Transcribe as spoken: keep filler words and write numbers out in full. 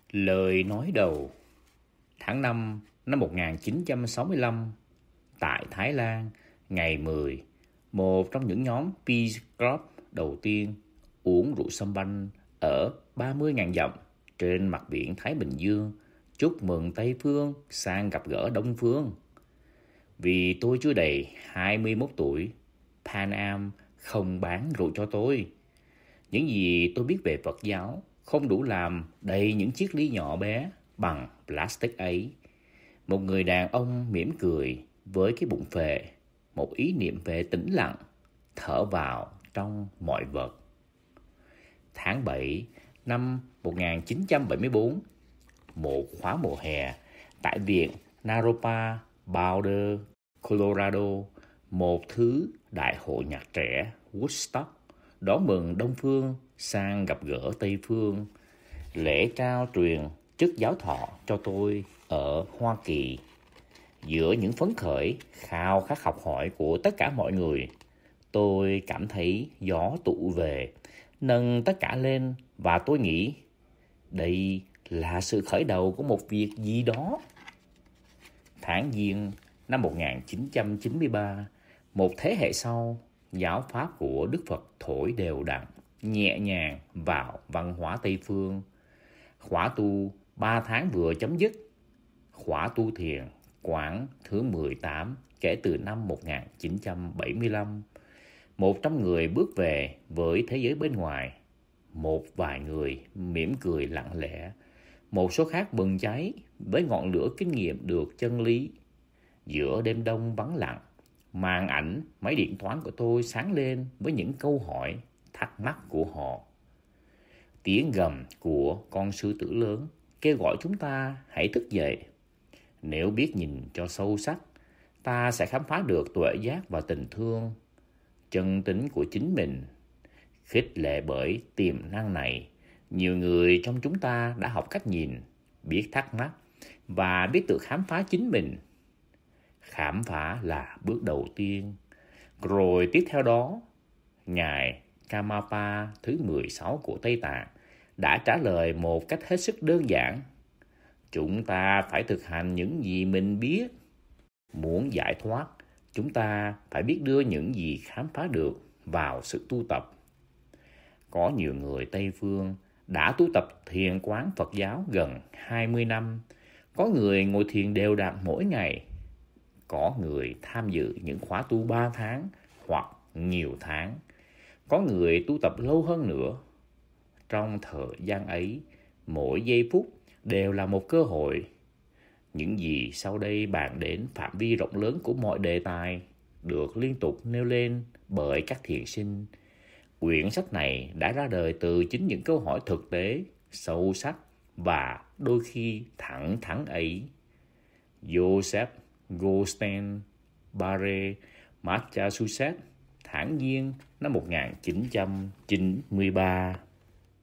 Lời nói đầu. Tháng năm năm một nghìn chín trăm sáu mươi lăm, tại Thái Lan, ngày mười, một trong những nhóm Peace Club đầu tiên uống rượu sâm banh ở ba mươi nghìn dặm trên mặt biển Thái Bình Dương, chúc mừng Tây Phương sang gặp gỡ Đông Phương. Vì tôi chưa đầy hai mươi mốt tuổi, Pan Am không bán rượu cho tôi. Những gì tôi biết về Phật giáo không đủ làm đầy những chiếc ly nhỏ bé bằng plastic ấy. Một người đàn ông mỉm cười với cái bụng phệ, một ý niệm về tĩnh lặng, thở vào trong mọi vật. Tháng bảy năm một nghìn chín trăm bảy mươi bốn, một khóa mùa hè tại viện Naropa, Boulder, Colorado, một thứ đại hội nhạc trẻ Woodstock đón mừng Đông Phương sang gặp gỡ Tây Phương. Lễ trao truyền chức giáo thọ cho tôi ở Hoa Kỳ. Giữa những phấn khởi, khao khát học hỏi của tất cả mọi người, tôi cảm thấy gió tụ về, nâng tất cả lên, và tôi nghĩ đây là sự khởi đầu của một việc gì đó. Tháng Giêng năm một nghìn chín trăm chín mươi ba, một thế hệ sau, giáo pháp của Đức Phật thổi đều đặn, nhẹ nhàng vào văn hóa Tây Phương. Khóa tu ba tháng vừa chấm dứt. Khóa tu thiền Quảng thứ mười tám kể từ năm một nghìn chín trăm bảy mươi lăm. Một trăm người bước về với thế giới bên ngoài. Một vài người mỉm cười lặng lẽ. Một số khác bừng cháy với ngọn lửa kinh nghiệm được chân lý. Giữa đêm đông vắng lặng, màn ảnh máy điện toán của tôi sáng lên với những câu hỏi, thắc mắc của họ. Tiếng gầm của con sư tử lớn kêu gọi chúng ta hãy thức dậy. Nếu biết nhìn cho sâu sắc, ta sẽ khám phá được tuệ giác và tình thương, chân tính của chính mình. Khích lệ bởi tiềm năng này, nhiều người trong chúng ta đã học cách nhìn, biết thắc mắc và biết tự khám phá chính mình. Khám phá là bước đầu tiên. Rồi tiếp theo đó, Ngài Karmapa thứ mười sáu của Tây Tạng đã trả lời một cách hết sức đơn giản. Chúng ta phải thực hành những gì mình biết. Muốn giải thoát, chúng ta phải biết đưa những gì khám phá được vào sự tu tập. Có nhiều người Tây Phương đã tu tập thiền quán Phật giáo gần hai mươi năm. Có người ngồi thiền đều đặn mỗi ngày. Có người tham dự những khóa tu ba tháng hoặc nhiều tháng. Có người tu tập lâu hơn nữa. Trong thời gian ấy, mỗi giây phút đều là một cơ hội. Những gì sau đây bàn đến phạm vi rộng lớn của mọi đề tài được liên tục nêu lên bởi các thiền sinh. Quyển sách này đã ra đời từ chính những câu hỏi thực tế, sâu sắc và đôi khi thẳng thắn ấy. Joseph Goldstein, Barre, Massachusetts, tháng Giêng năm một nghìn chín trăm chín mươi ba.